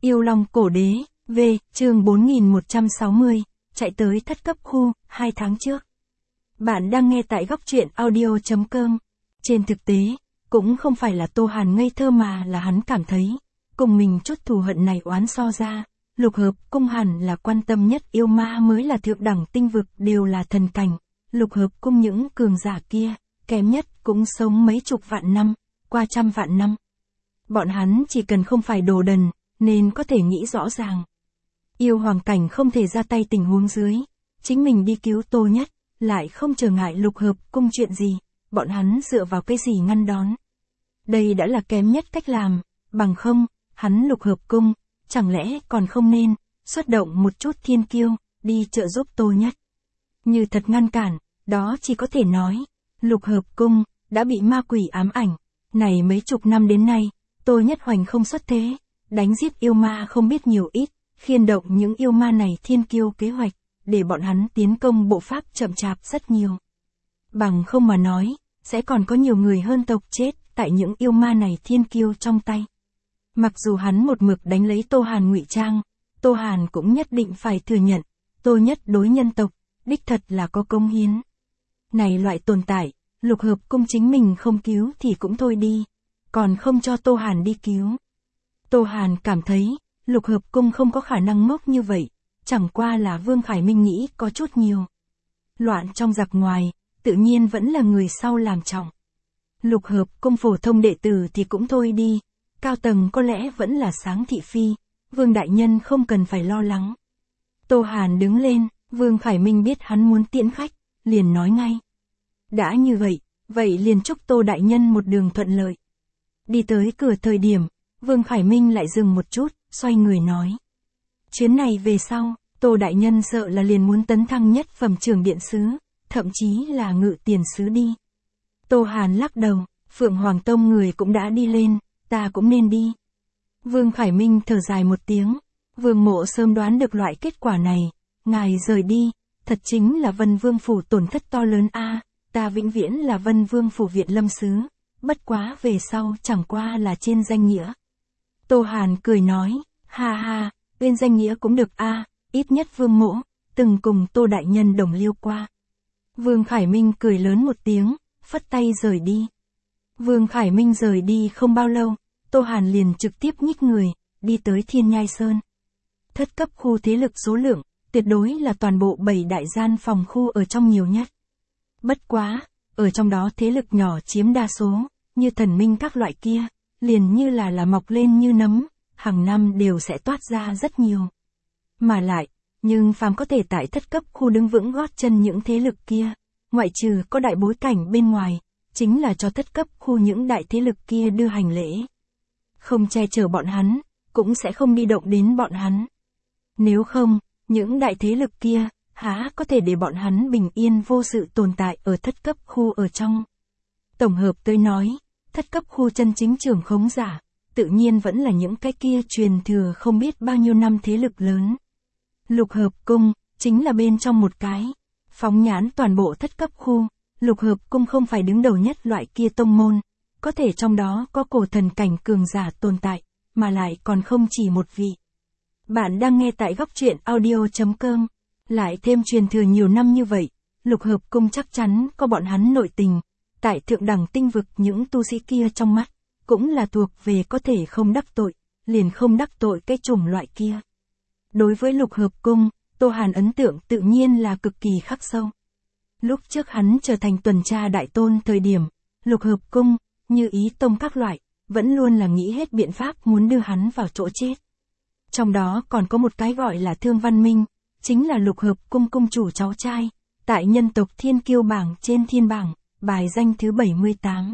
Yêu Long Cổ Đế, V, chương 4160, chạy tới thất cấp khu, 2 tháng trước. Bạn đang nghe tại góc truyện audio.com. Trên thực tế, cũng không phải là Tô Hàn ngây thơ mà là hắn cảm thấy, cùng mình chút thù hận này oán so ra, Lục Hợp Cung hẳn là quan tâm nhất yêu ma mới là thượng đẳng tinh vực đều là thần cảnh. Lục Hợp Cung những cường giả kia, kém nhất cũng sống mấy chục vạn năm, qua trăm vạn năm. Bọn hắn chỉ cần không phải đồ đần, nên có thể nghĩ rõ ràng. Yêu hoàng cảnh không thể ra tay tình huống dưới, chính mình đi cứu Tô Nhất, lại không trở ngại Lục Hợp Cung chuyện gì, bọn hắn dựa vào cái gì ngăn đón. Đây đã là kém nhất cách làm, bằng không, hắn Lục Hợp Cung, chẳng lẽ còn không nên, xuất động một chút thiên kiêu, đi trợ giúp Tô Nhất. Như thật ngăn cản, đó chỉ có thể nói, Lục Hợp Cung, đã bị ma quỷ ám ảnh, này mấy chục năm đến nay, Tô Nhất hoành không xuất thế, đánh giết yêu ma không biết nhiều ít, khiên động những yêu ma này thiên kiêu kế hoạch, để bọn hắn tiến công bộ pháp chậm chạp rất nhiều. Bằng không mà nói, sẽ còn có nhiều người hơn tộc chết, tại những yêu ma này thiên kiêu trong tay. Mặc dù hắn một mực đánh lấy Tô Hàn ngụy trang, Tô Hàn cũng nhất định phải thừa nhận, Tô Nhất đối nhân tộc, đích thật là có công hiến. Này loại tồn tại, Lục Hợp Cung chính mình không cứu thì cũng thôi đi, còn không cho Tô Hàn đi cứu. Tô Hàn cảm thấy, Lục Hợp Cung không có khả năng ngốc như vậy, chẳng qua là Vương Khải Minh nghĩ có chút nhiều. Loạn trong giặc ngoài, tự nhiên vẫn là người sau làm trọng. Lục Hợp Cung phổ thông đệ tử thì cũng thôi đi, cao tầng có lẽ vẫn là Sáng thị phi, Vương đại nhân không cần phải lo lắng. Tô Hàn đứng lên, Vương Khải Minh biết hắn muốn tiễn khách, liền nói ngay. Đã như vậy liền chúc Tô đại nhân một đường thuận lợi. Đi tới cửa thời điểm, Vương Khải Minh lại dừng một chút, xoay người nói. Chuyến này về sau, Tô đại nhân sợ là liền muốn tấn thăng nhất phẩm trưởng điện sứ, thậm chí là ngự tiền sứ đi. Tô Hàn lắc đầu, Phượng Hoàng Tông người cũng đã đi lên, ta cũng nên đi. Vương Khải Minh thở dài một tiếng, Vương Mộ sớm đoán được loại kết quả này, ngài rời đi, thật chính là Vân Vương phủ tổn thất to lớn a, ta vĩnh viễn là Vân Vương phủ viện lâm sứ, bất quá về sau chẳng qua là trên danh nghĩa. Tô Hàn cười nói, ha ha, bên danh nghĩa cũng được a, ít nhất Vương Mộ từng cùng Tô đại nhân đồng liêu qua. Vương Khải Minh cười lớn một tiếng, phất tay rời đi. Vương Khải Minh rời đi không bao lâu, Tô Hàn liền trực tiếp nhích người, đi tới Thiên Nhai Sơn. Thất cấp khu thế lực số lượng, tuyệt đối là toàn bộ 7 đại gian phòng khu ở trong nhiều nhất. Bất quá, ở trong đó thế lực nhỏ chiếm đa số, như thần minh các loại kia, liền như là mọc lên như nấm, hàng năm đều sẽ toát ra rất nhiều. Mà lại, nhưng phàm có thể tại thất cấp khu đứng vững gót chân những thế lực kia, ngoại trừ có đại bối cảnh bên ngoài, chính là cho thất cấp khu những đại thế lực kia đưa hành lễ. Không che chở bọn hắn, cũng sẽ không đi động đến bọn hắn. Nếu không, những đại thế lực kia, há có thể để bọn hắn bình yên vô sự tồn tại ở thất cấp khu ở trong. Tổng hợp tới nói, thất cấp khu chân chính trưởng khống giả, tự nhiên vẫn là những cái kia truyền thừa không biết bao nhiêu năm thế lực lớn. Lục Hợp Cung, chính là bên trong một cái. Phóng nhãn toàn bộ thất cấp khu, Lục Hợp Cung không phải đứng đầu nhất loại kia tông môn, có thể trong đó có cổ thần cảnh cường giả tồn tại, mà lại còn không chỉ một vị. Bạn đang nghe tại góc truyện audio.com, lại thêm truyền thừa nhiều năm như vậy, Lục Hợp Cung chắc chắn có bọn hắn nội tình, tại thượng đẳng tinh vực những tu sĩ kia trong mắt, cũng là thuộc về có thể không đắc tội, liền không đắc tội cái chủng loại kia. Đối với Lục Hợp Cung, Tô Hàn ấn tượng tự nhiên là cực kỳ khắc sâu. Lúc trước hắn trở thành tuần tra đại tôn thời điểm, Lục Hợp Cung, như Ý Tông các loại, vẫn luôn là nghĩ hết biện pháp muốn đưa hắn vào chỗ chết. Trong đó còn có một cái gọi là Thương Văn Minh, chính là Lục Hợp Cung cung chủ cháu trai, tại nhân tộc thiên kiêu bảng trên thiên bảng, bài danh thứ 78.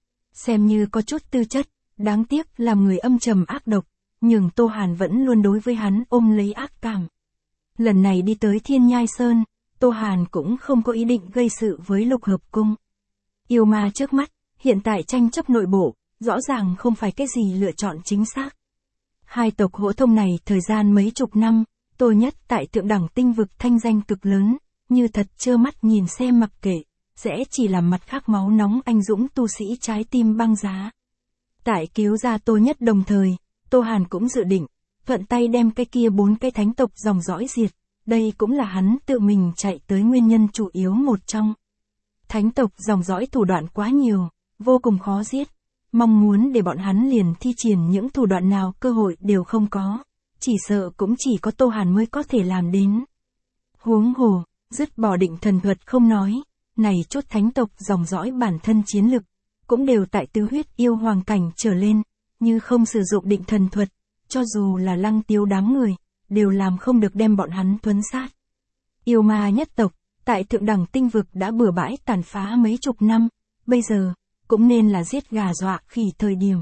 Xem như có chút tư chất, đáng tiếc làm người âm trầm ác độc, nhưng Tô Hàn vẫn luôn đối với hắn ôm lấy ác cảm. Lần này đi tới Thiên Nhai Sơn, Tô Hàn cũng không có ý định gây sự với Lục Hợp Cung. Yêu ma trước mắt, hiện tại tranh chấp nội bộ, rõ ràng không phải cái gì lựa chọn chính xác. Hai tộc hỗ thông này thời gian mấy chục năm, Tô Nhất tại thượng đẳng tinh vực thanh danh cực lớn, như thật trơ mắt nhìn xem mặc kệ, sẽ chỉ làm mặt khác máu nóng anh dũng tu sĩ trái tim băng giá. Tại cứu ra Tô Nhất đồng thời, Tô Hàn cũng dự định, thuận tay đem cái kia 4 cái thánh tộc dòng dõi diệt, đây cũng là hắn tự mình chạy tới nguyên nhân chủ yếu một trong. Thánh tộc dòng dõi thủ đoạn quá nhiều, vô cùng khó giết, mong muốn để bọn hắn liền thi triển những thủ đoạn nào cơ hội đều không có, chỉ sợ cũng chỉ có Tô Hàn mới có thể làm đến. Huống hồ, dứt bỏ định thần thuật không nói, này chốt thánh tộc dòng dõi bản thân chiến lực, cũng đều tại tứ huyết yêu hoàng cảnh trở lên, như không sử dụng định thần thuật, cho dù là Lăng Tiêu đám người, đều làm không được đem bọn hắn tuấn sát. Yêu ma nhất tộc, tại thượng đẳng tinh vực đã bừa bãi tàn phá mấy chục năm, bây giờ, cũng nên là giết gà dọa khỉ thời điểm.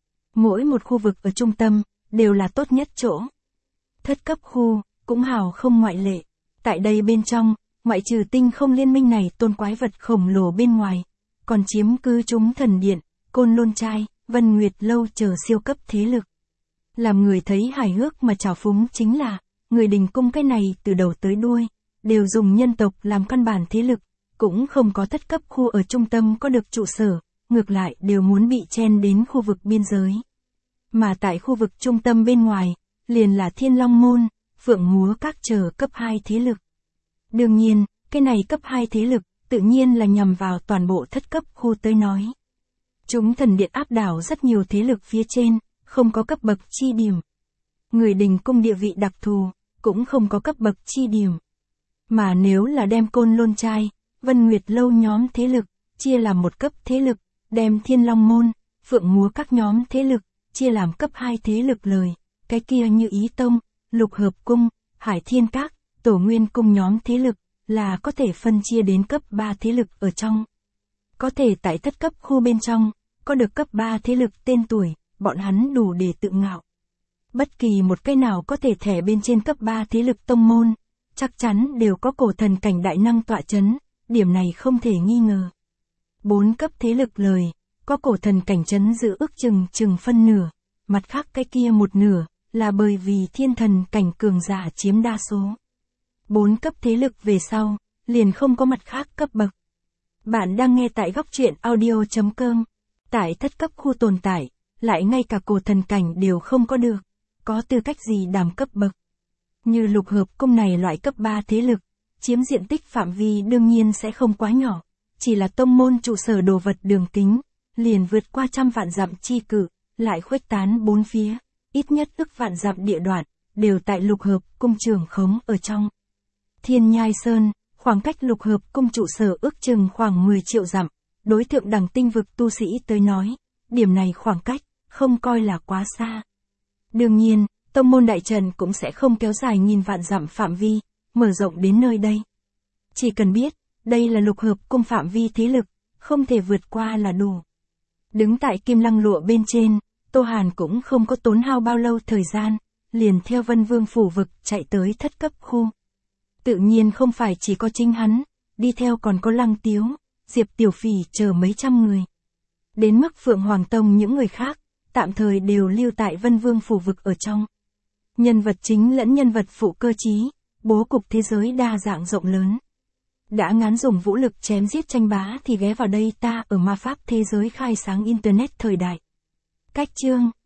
Mỗi một khu vực ở trung tâm, đều là tốt nhất chỗ. Thất cấp khu, cũng hào không ngoại lệ. Tại đây bên trong, ngoại trừ tinh không liên minh này tôn quái vật khổng lồ bên ngoài, còn chiếm cư chúng thần điện, Côn Lôn Trai, Vân Nguyệt Lâu chờ siêu cấp thế lực. Làm người thấy hài hước mà trào phúng chính là, người đình cung cái này từ đầu tới đuôi, đều dùng nhân tộc làm căn bản thế lực, cũng không có thất cấp khu ở trung tâm có được trụ sở, ngược lại đều muốn bị chen đến khu vực biên giới. Mà tại khu vực trung tâm bên ngoài, liền là Thiên Long Môn, Phượng Múa các chờ cấp 2 thế lực. Đương nhiên, cái này cấp 2 thế lực, tự nhiên là nhằm vào toàn bộ thất cấp khu tới nói. Chúng thần điện áp đảo rất nhiều thế lực phía trên, không có cấp bậc chi điểm. Người đình cung địa vị đặc thù, cũng không có cấp bậc chi điểm. Mà nếu là đem Côn Lôn Trai, Vân Nguyệt Lâu nhóm thế lực, chia làm một cấp thế lực, đem Thiên Long Môn, Phượng Múa các nhóm thế lực, chia làm cấp 2 thế lực lời, cái kia như Ý Tông, Lục Hợp Cung, Hải Thiên Các, Tổ Nguyên Cung nhóm thế lực, là có thể phân chia đến cấp 3 thế lực ở trong. Có thể tại thất cấp khu bên trong, có được cấp 3 thế lực tên tuổi, bọn hắn đủ để tự ngạo. Bất kỳ một cái nào có thể thẻ bên trên cấp 3 thế lực tông môn, chắc chắn đều có cổ thần cảnh đại năng tọa chấn, điểm này không thể nghi ngờ. 4 cấp thế lực lời, có cổ thần cảnh chấn giữ ước chừng phân nửa, mặt khác cái kia một nửa, là bởi vì thiên thần cảnh cường giả chiếm đa số. 4 cấp thế lực về sau, liền không có mặt khác cấp bậc. Bạn đang nghe tại góc truyện audio.com. Tại thất cấp khu tồn tại, lại ngay cả cổ thần cảnh đều không có được, có tư cách gì đảm cấp bậc. Như Lục Hợp Cung này loại cấp 3 thế lực, chiếm diện tích phạm vi đương nhiên sẽ không quá nhỏ, chỉ là tông môn trụ sở đồ vật đường kính, liền vượt qua 100 vạn dặm chi cự, lại khuếch tán bốn phía, ít nhất ức vạn dặm địa đoạn, đều tại Lục Hợp Cung trưởng khống ở trong. Thiên Nhai Sơn, khoảng cách Lục Hợp Cung trụ sở ước chừng khoảng 10 triệu dặm, đối thượng đẳng tinh vực tu sĩ tới nói, điểm này khoảng cách, không coi là quá xa. Đương nhiên, tông môn đại trận cũng sẽ không kéo dài nghìn vạn dặm phạm vi, mở rộng đến nơi đây. Chỉ cần biết, đây là Lục Hợp Cung phạm vi thế lực, không thể vượt qua là đủ. Đứng tại Kim Lăng Lụa bên trên, Tô Hàn cũng không có tốn hao bao lâu thời gian, liền theo Vân Vương phủ vực chạy tới thất cấp khu. Tự nhiên không phải chỉ có chính hắn, đi theo còn có Lăng Tiếu, Diệp Tiểu Phỉ chờ mấy trăm người. Đến mức Phượng Hoàng Tông những người khác, tạm thời đều lưu tại Vân Vương phủ vực ở trong. Nhân vật chính lẫn nhân vật phụ cơ trí, bố cục thế giới đa dạng rộng lớn. Đã ngán dùng vũ lực chém giết tranh bá thì ghé vào đây ta ở ma pháp thế giới khai sáng Internet thời đại. Cách chương